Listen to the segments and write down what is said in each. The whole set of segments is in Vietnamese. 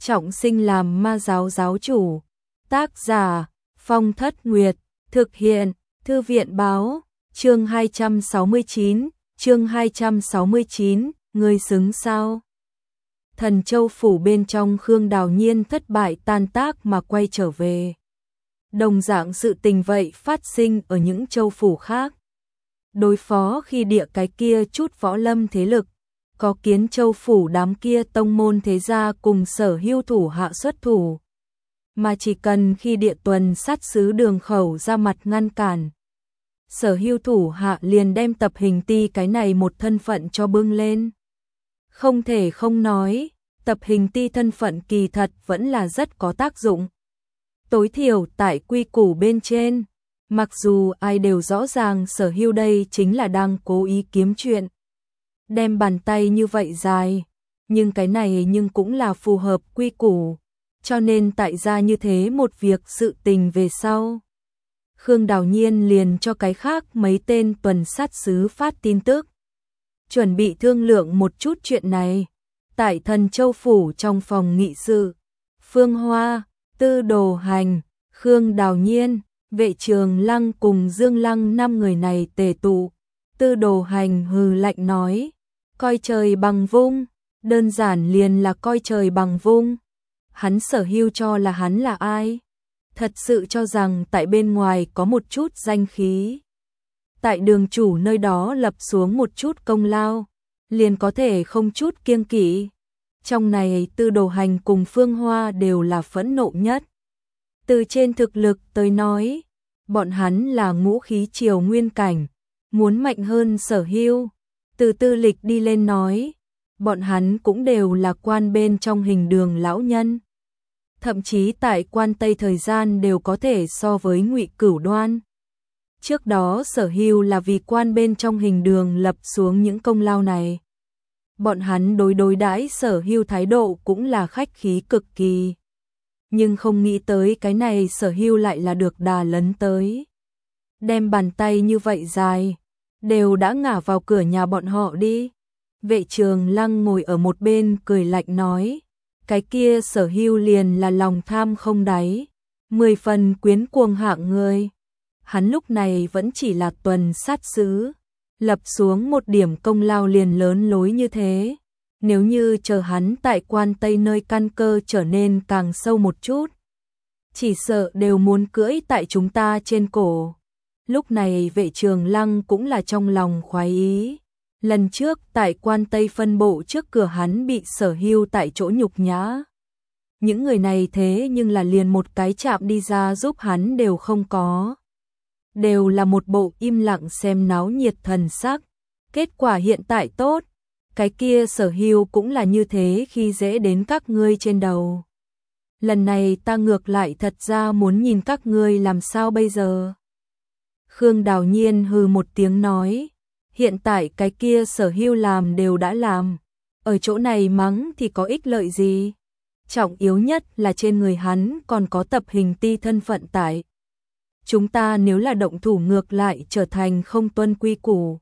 trọng sinh làm ma giáo giáo chủ. Tác giả Phong Thất Nguyệt, thực hiện Thư viện báo. Chương 269, ngươi xứng sao? Thần Châu phủ bên trong, Khương Đào Nhiên thất bại tan tác mà quay trở về. Đồng dạng sự tình vậy phát sinh ở những châu phủ khác. Đối phó khi địa cái kia chút võ lâm thế lực, có Kiến Châu phủ đám kia tông môn thế gia cùng Sở Hưu thủ hạ xuất thủ. Mà chỉ cần khi địa tuần sát sứ Đường Khẩu ra mặt ngăn cản, Sở Hưu thủ hạ liền đem Tập Hình Ti cái này một thân phận cho bưng lên. Không thể không nói, Tập Hình Ti thân phận kỳ thật vẫn là rất có tác dụng. Tối thiểu tại quy củ bên trên, mặc dù ai đều rõ ràng Sở Hưu đây chính là đang cố ý kiếm chuyện, đem bàn tay như vậy dài, nhưng cái này nhưng cũng là phù hợp quy củ, cho nên tại ra như thế một việc sự tình về sau. Khương Đào Nhiên liền cho cái khác mấy tên tuần sát sứ phát tin tức, chuẩn bị thương lượng một chút chuyện này. Tại Thần Châu phủ trong phòng nghị sự, Phương Hoa, Tư Đồ Hành, Khương Đào Nhiên, Vệ Trường Lăng cùng Dương Lăng 5 người này tề tụ. Tư Đồ Hành hừ lạnh nói, coi trời bằng vung, đơn giản liền là coi trời bằng vung. Hắn Sở Hưu cho là hắn là ai? Thật sự cho rằng tại bên ngoài có một chút danh khí, tại Đường chủ nơi đó lập xuống một chút công lao, liền có thể không chút kiêng kỵ. Trong này Tư Đồ Hành cùng Phương Hoa đều là phẫn nộ nhất. Từ trên thực lực tới nói, bọn hắn là ngũ khí triều nguyên cảnh, muốn mạnh hơn Sở Hưu. Từ tư lịch đi lên nói, bọn hắn cũng đều là quan bên trong Hình Đường lão nhân. Thậm chí tại quan Tây thời gian đều có thể so với Ngụy Cửu Đoan. Trước đó Sở Hưu là vì quan bên trong Hình Đường lập xuống những công lao này. Bọn hắn đối đãi Sở Hưu thái độ cũng là khách khí cực kỳ. Nhưng không nghĩ tới cái này Sở Hưu lại là được đà lấn tới. Đem bàn tay như vậy dài, đều đã ngả vào cửa nhà bọn họ đi. Vệ Trường Lăng ngồi ở một bên cười lạnh nói, cái kia Sở Hưu liền là lòng tham không đáy, 10 phần quyến cuồng hạng người. Hắn lúc này vẫn chỉ là tuần sát sứ, lập xuống một điểm công lao liền lớn lối như thế. Nếu như chờ hắn tại quan Tây nơi căn cơ trở nên càng sâu một chút, chỉ sợ đều muốn cưỡi tại chúng ta trên cổ. Lúc này Vệ Trường Lăng cũng là trong lòng khoái ý. Lần trước tại quan Tây phân bộ trước cửa hắn bị Sở Hưu tại chỗ nhục nhã. Những người này thế nhưng là liền một cái chạm đi ra giúp hắn đều không có. Đều là một bộ im lặng xem náo nhiệt thần sắc. Kết quả hiện tại tốt, cái kia Sở Hưu cũng là như thế khi dễ đến các ngươi trên đầu. Lần này ta ngược lại thật ra muốn nhìn các ngươi làm sao bây giờ. Khương Đào Nhiên hừ một tiếng nói, hiện tại cái kia Sở Hưu làm đều đã làm, ở chỗ này mắng thì có ích lợi gì. Trọng yếu nhất là trên người hắn còn có Tập Hình Ti thân phận tại. Chúng ta nếu là động thủ ngược lại trở thành không tuân quy củ.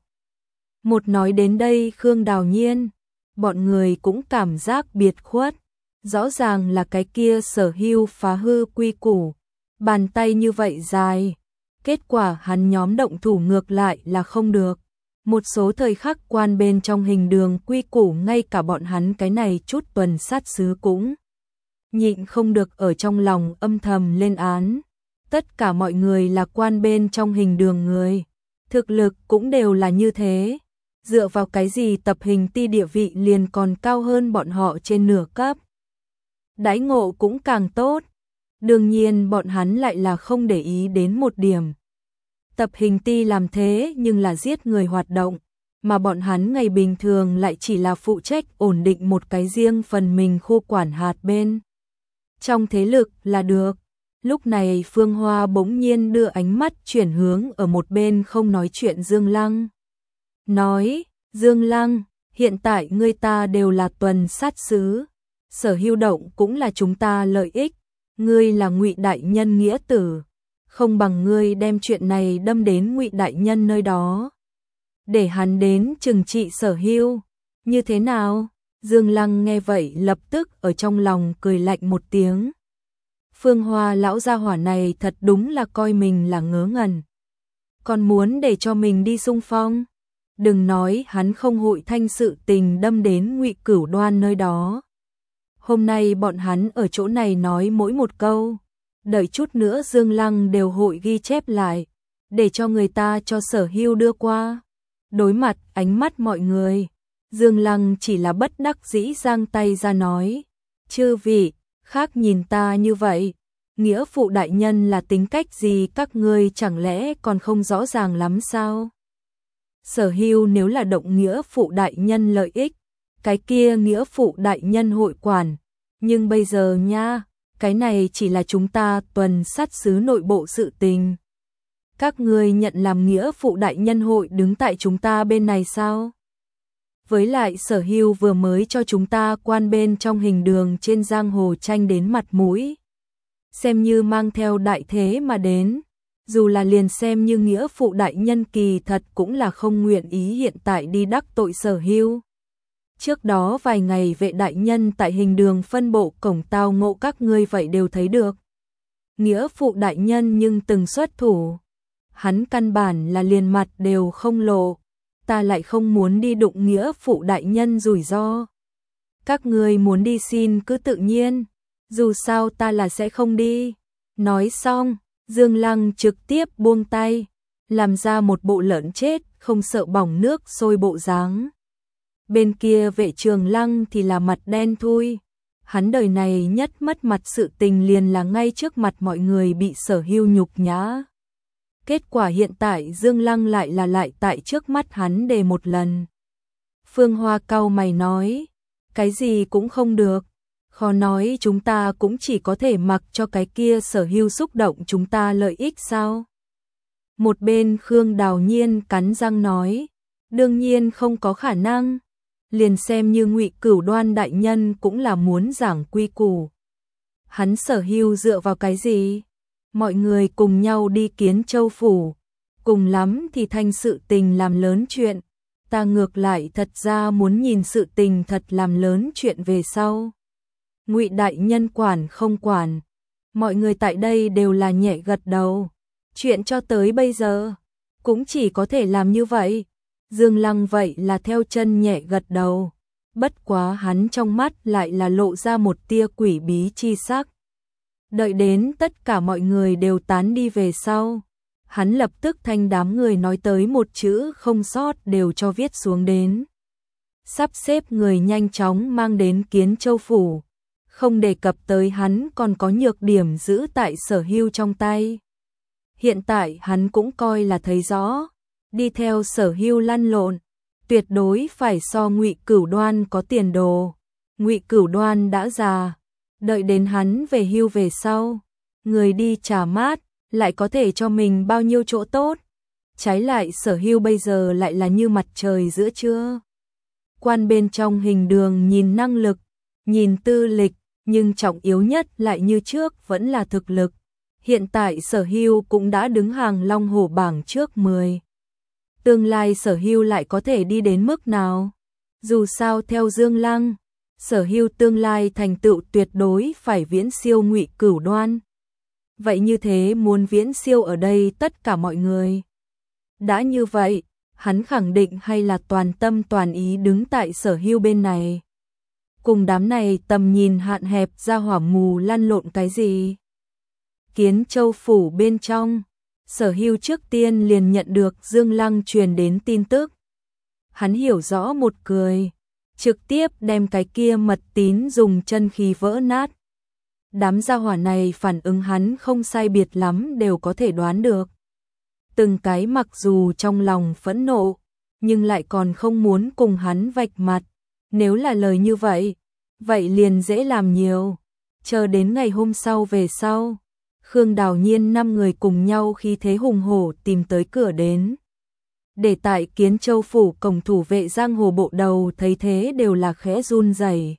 Một nói đến đây Khương Đào Nhiên, bọn người cũng cảm giác biệt khuất. Rõ ràng là cái kia Sở Hưu phá hư quy củ, bàn tay như vậy dài. Kết quả hắn nhóm động thủ ngược lại là không được. Một số thời khắc quan bên trong Hình Đường quy củ ngay cả bọn hắn cái này chút tuần sát sứ cũng nhịn không được ở trong lòng âm thầm lên án. Tất cả mọi người là quan bên trong Hình Đường người, thực lực cũng đều là như thế. Dựa vào cái gì Tập Hình Ti địa vị liền còn cao hơn bọn họ trên nửa cấp. Đãi ngộ cũng càng tốt. Đương nhiên bọn hắn lại là không để ý đến một điểm. Tập Hình Ti làm thế nhưng là giết người hoạt động, mà bọn hắn ngày bình thường lại chỉ là phụ trách ổn định một cái riêng phần mình khu quản hạt bên trong thế lực là được. Lúc này Phương Hoa bỗng nhiên đưa ánh mắt chuyển hướng ở một bên không nói chuyện Dương Lăng. Nói, Dương Lăng, hiện tại ngươi ta đều là tuần sát sứ, Sở Hưu động cũng là chúng ta lợi ích, ngươi là Ngụy đại nhân nghĩa tử, không bằng ngươi đem chuyện này đâm đến Ngụy đại nhân nơi đó, để hắn đến trừng trị Sở Hưu, như thế nào? Dương Lăng nghe vậy lập tức ở trong lòng cười lạnh một tiếng. Phương Hoa lão gia hỏa này thật đúng là coi mình là ngớ ngẩn. Còn muốn để cho mình đi xung phong. Đừng nói hắn không hội thanh sự tình đâm đến Ngụy Cửu Đoan nơi đó. Hôm nay bọn hắn ở chỗ này nói mỗi một câu. Đợi chút nữa Dương Lăng đều hội ghi chép lại. Để cho người ta cho Sở Hưu đưa qua. Đối mặt ánh mắt mọi người. Dương Lăng chỉ là bất đắc dĩ giang tay ra nói. Chư vị, khác nhìn ta như vậy. Nghĩa phụ đại nhân là tính cách gì các ngươi chẳng lẽ còn không rõ ràng lắm sao? Sở Hưu nếu là động nghĩa phụ đại nhân lợi ích, cái kia nghĩa phụ đại nhân hội quản. Nhưng bây giờ nha, cái này chỉ là chúng ta tuần sát sứ nội bộ sự tình. Các ngươi nhận làm nghĩa phụ đại nhân hội đứng tại chúng ta bên này sao? Với lại Sở Hưu vừa mới cho chúng ta quan bên trong hình đường trên giang hồ tranh đến mặt mũi. Xem như mang theo đại thế mà đến. Dù là liền xem như nghĩa phụ đại nhân kỳ thật cũng là không nguyện ý hiện tại đi đắc tội Sở Hưu. Trước đó vài ngày vệ đại nhân tại hình đường phân bộ cổng tao ngộ các ngươi vậy đều thấy được. Nghĩa phụ đại nhân nhưng từng xuất thủ. Hắn căn bản là liền mặt đều không lộ. Ta lại không muốn đi đụng nghĩa phụ đại nhân rủi ro. Các ngươi muốn đi xin cứ tự nhiên. Dù sao ta là sẽ không đi. Nói xong, Dương Lăng trực tiếp buông tay, làm ra một bộ lợn chết, không sợ bỏng nước sôi bộ dáng. Bên kia Vệ Trường Lăng thì là mặt đen thui. Hắn đời này nhất mất mặt sự tình liền là ngay trước mặt mọi người bị Sở Hưu nhục nhã. Kết quả hiện tại Dương Lăng lại tại trước mắt hắn đề một lần. Phương Hoa cau mày nói, cái gì cũng không được. Khó nói chúng ta cũng chỉ có thể mặc cho cái kia Sở Hưu xúc động chúng ta lợi ích sao? Một bên Khương Đào Nhiên cắn răng nói, đương nhiên không có khả năng. Liền xem như Ngụy Cửu Đoan đại nhân cũng là muốn giảng quy củ. Hắn Sở Hưu dựa vào cái gì? Mọi người cùng nhau đi Kiến Châu phủ, cùng lắm thì thanh sự tình làm lớn chuyện. Ta ngược lại thật ra muốn nhìn sự tình thật làm lớn chuyện về sau. Ngụy đại nhân quản không quản, mọi người tại đây đều là nhẹ gật đầu. Chuyện cho tới bây giờ cũng chỉ có thể làm như vậy. Dương Lăng vậy là theo chân nhẹ gật đầu. Bất quá hắn trong mắt lại là lộ ra một tia quỷ bí chi sắc. Đợi đến tất cả mọi người đều tán đi về sau, hắn lập tức thanh đám người nói tới một chữ không sót đều cho viết xuống đến. Sắp xếp người nhanh chóng mang đến Kiến Châu phủ. Không đề cập tới hắn còn có nhược điểm giữ tại Sở Hưu trong tay. Hiện tại hắn cũng coi là thấy rõ, đi theo Sở Hưu lăn lộn, tuyệt đối phải so Ngụy Cửu Đoan có tiền đồ. Ngụy Cửu Đoan đã già, đợi đến hắn về hưu về sau, người đi trả mát, lại có thể cho mình bao nhiêu chỗ tốt. Trái lại Sở Hưu bây giờ lại là như mặt trời giữa trưa. Quan bên trong hình đường nhìn năng lực, nhìn tư lịch, nhưng trọng yếu nhất lại như trước vẫn là thực lực. Hiện tại Sở Hưu cũng đã đứng hàng Long Hổ bảng trước 10. Tương lai Sở Hưu lại có thể đi đến mức nào? Dù sao theo Dương Lăng, Sở Hưu tương lai thành tựu tuyệt đối phải viễn siêu Ngụy Cửu Đoan. Vậy như thế muốn viễn siêu ở đây tất cả mọi người. Đã như vậy, hắn khẳng định hay là toàn tâm toàn ý đứng tại Sở Hưu bên này. Cùng đám này tầm nhìn hạn hẹp ra hỏa mù lăn lộn cái gì? Kiến Châu phủ bên trong, Sở Hưu trước tiên liền nhận được Dương Lăng truyền đến tin tức. Hắn hiểu rõ một cười, trực tiếp đem cái kia mật tín dùng chân khí vỡ nát. Đám gia hỏa này phản ứng hắn không sai biệt lắm đều có thể đoán được. Từng cái mặc dù trong lòng phẫn nộ, nhưng lại còn không muốn cùng hắn vạch mặt. Nếu là lời như vậy, vậy liền dễ làm nhiều. Chờ đến ngày hôm sau về sau, Khương Đào Nhiên 5 người cùng nhau khí thế hùng hổ tìm tới cửa đến. Để tại Kiến Châu phủ cổng thủ vệ giang hồ bộ đầu thấy thế đều là khẽ run rẩy.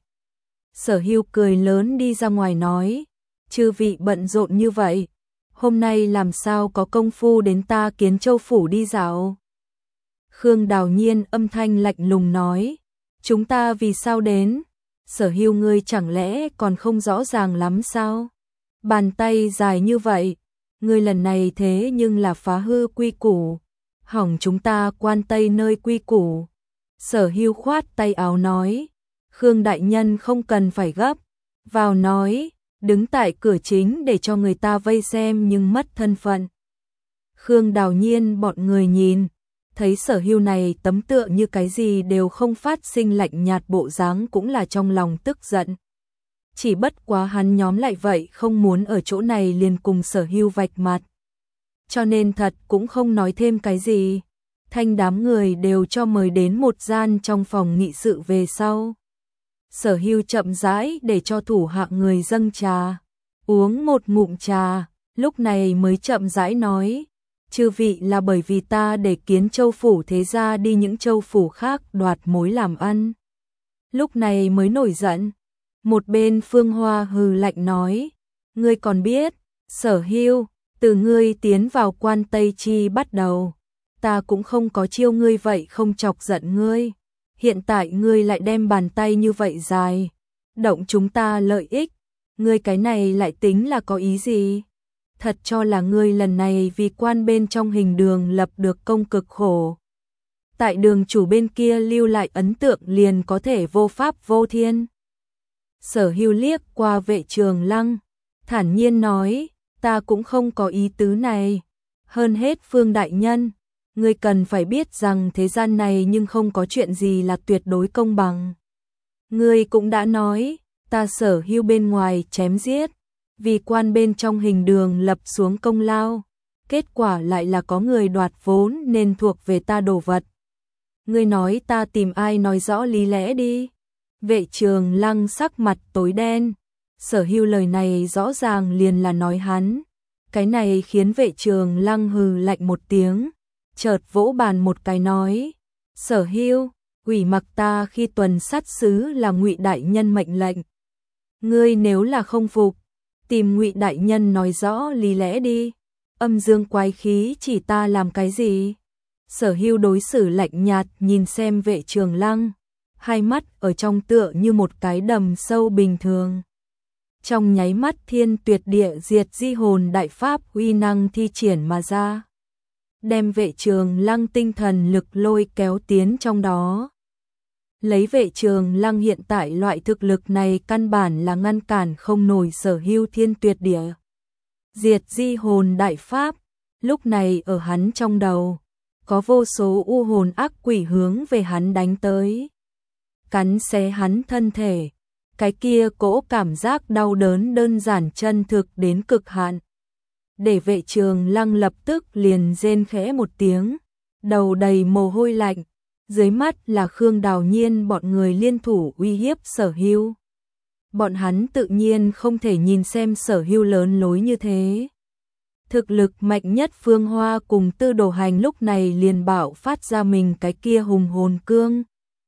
Sở Hưu cười lớn đi ra ngoài nói, chư vị bận rộn như vậy, hôm nay làm sao có công phu đến ta Kiến Châu phủ đi dạo? Khương Đào Nhiên âm thanh lạnh lùng nói, Chúng ta vì sao đến? Sở Hưu ngươi chẳng lẽ còn không rõ ràng lắm sao? Bàn tay dài như vậy, ngươi lần này thế nhưng là phá hư quy củ, hỏng chúng ta Quan Tây nơi quy củ. Sở Hưu khoát tay áo nói, Khương đại nhân không cần phải gấp, vào nói, đứng tại cửa chính để cho người ta vây xem nhưng mất thân phận. Khương Đào Nhiên bọn người nhìn, thấy Sở Hưu này tấm tựa như cái gì đều không phát sinh lạnh nhạt bộ dáng cũng là trong lòng tức giận. Chỉ bất quá hắn nhóm lại vậy không muốn ở chỗ này liền cùng Sở Hưu vạch mặt. Cho nên thật cũng không nói thêm cái gì. Thanh đám người đều cho mời đến một gian trong phòng nghị sự về sau. Sở Hưu chậm rãi để cho thủ hạ người dâng trà, uống một ngụm trà, lúc này mới chậm rãi nói, chư vị là bởi vì ta để Kiến Châu phủ thế gia đi những châu phủ khác đoạt mối làm ăn. Lúc này mới nổi giận. Một bên Phương Hoa hừ lạnh nói, ngươi còn biết, Sở Hưu, từ ngươi tiến vào Quan Tây Chi bắt đầu, ta cũng không có chiêu ngươi vậy không chọc giận ngươi. Hiện tại ngươi lại đem bàn tay như vậy dài, động chúng ta lợi ích, ngươi cái này lại tính là có ý gì? Thật cho là ngươi lần này vì quan bên trong Hình Đường lập được công cực khổ. Tại Đường chủ bên kia lưu lại ấn tượng liền có thể vô pháp vô thiên. Sở Hưu liếc qua Vệ Trường Lăng, thản nhiên nói, ta cũng không có ý tứ này. Hơn hết Phương đại nhân, ngươi cần phải biết rằng thế gian này nhưng không có chuyện gì là tuyệt đối công bằng. Ngươi cũng đã nói, ta Sở Hưu bên ngoài chém giết, vì quan bên trong Hình Đường lập xuống công lao, kết quả lại là có người đoạt vốn nên thuộc về ta đồ vật. Ngươi nói ta tìm ai nói rõ lý lẽ đi. Vệ Trường Lăng sắc mặt tối đen, Sở Hưu lời này rõ ràng liền là nói hắn. Cái này khiến Vệ Trường Lăng hừ lạnh một tiếng, chợt vỗ bàn một cái nói, Sở Hưu, ủy mặc ta khi tuần sát sứ là Ngụy đại nhân mệnh lệnh. Ngươi nếu là không phục, tìm Ngụy đại nhân nói rõ lý lẽ đi. Âm dương quái khí chỉ ta làm cái gì? Sở Hưu đối xử lạnh nhạt nhìn xem Vệ Trường Lăng, hai mắt ở trong tựa như một cái đầm sâu bình thường. Trong nháy mắt Thiên Tuyệt Địa Diệt Di Hồn đại pháp uy năng thi triển mà ra, đem Vệ Trường Lăng tinh thần lực lôi kéo tiến trong đó. Lấy Vệ Trường Lăng hiện tại loại thực lực này căn bản là ngăn cản không nổi Sở Hưu Thiên Tuyệt Địa Diệt Di Hồn đại pháp. Lúc này ở hắn trong đầu có vô số u hồn ác quỷ hướng về hắn đánh tới, cắn xé hắn thân thể. Cái kia cỗ cảm giác đau đớn đơn giản chân thực đến cực hạn, để Vệ Trường Lăng lập tức liền rên khẽ một tiếng, đầu đầy mồ hôi lạnh. Dưới mắt là Khương Đào Nhiên bọn người liên thủ uy hiếp Sở Hưu. Bọn hắn tự nhiên không thể nhìn xem Sở Hưu lớn lối như thế. Thực lực mạnh nhất Phương Hoa cùng Tư Đồ Hành lúc này liền bạo phát ra mình cái kia hùng hồn cương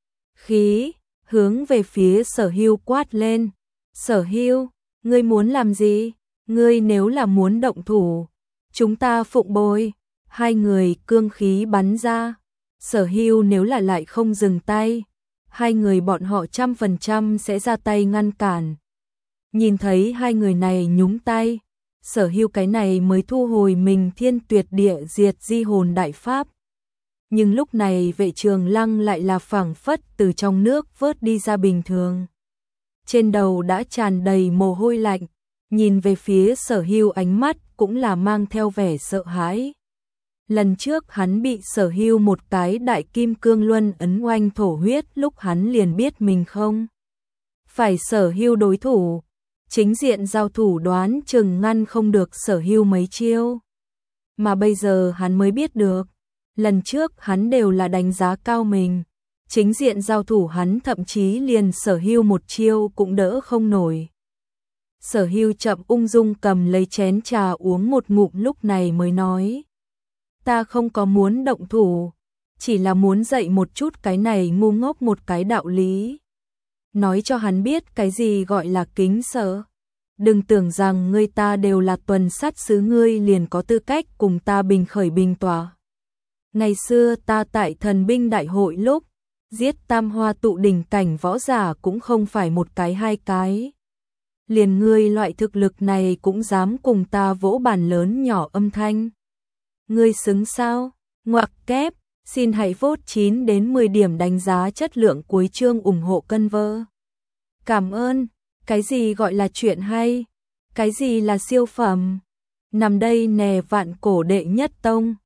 khí, hướng về phía Sở Hưu quát lên. Sở Hưu, ngươi muốn làm gì? Ngươi nếu là muốn động thủ, chúng ta phụng bồi. Hai người cương khí bắn ra. Sở Hưu nếu là lại không dừng tay, hai người bọn họ 100% sẽ ra tay ngăn cản. Nhìn thấy hai người này nhúng tay, Sở Hưu cái này mới thu hồi mình Thiên Tuyệt Địa Diệt Di Hồn đại pháp. Nhưng lúc này Vệ Trường Lăng lại là phảng phất từ trong nước vớt đi ra bình thường. Trên đầu đã tràn đầy mồ hôi lạnh, nhìn về phía Sở Hưu ánh mắt cũng là mang theo vẻ sợ hãi. Lần trước hắn bị Sở Hưu một cái đại kim cương luân ấn oanh thổ huyết, lúc hắn liền biết mình không phải Sở Hưu đối thủ. Chính diện giao thủ đoán chừng ngăn không được Sở Hưu mấy chiêu. Mà bây giờ hắn mới biết được, lần trước hắn đều là đánh giá cao mình. Chính diện giao thủ hắn thậm chí liền Sở Hưu một chiêu cũng đỡ không nổi. Sở Hưu chậm ung dung cầm lấy chén trà uống một ngụm, lúc này mới nói, ta không có muốn động thủ, chỉ là muốn dạy một chút cái này ngu ngốc một cái đạo lý. Nói cho hắn biết cái gì gọi là kính sợ. Đừng tưởng rằng ngươi ta đều là tuần sát sứ ngươi liền có tư cách cùng ta bình khởi bình tỏa. Ngày xưa ta tại thần binh đại hội lúc, Giết tam hoa tụ đỉnh cảnh võ giả cũng không phải một cái hai cái. Liền ngươi loại thực lực này cũng dám cùng ta vỗ bàn lớn nhỏ âm thanh. Ngươi xứng sao? Ngoặc kép, xin hãy vote 9 đến 10 điểm đánh giá chất lượng cuối chương ủng hộ cân vơ. Cảm ơn, cái gì gọi là chuyện hay? Cái gì là siêu phẩm? Nằm đây nè vạn cổ đệ nhất tông.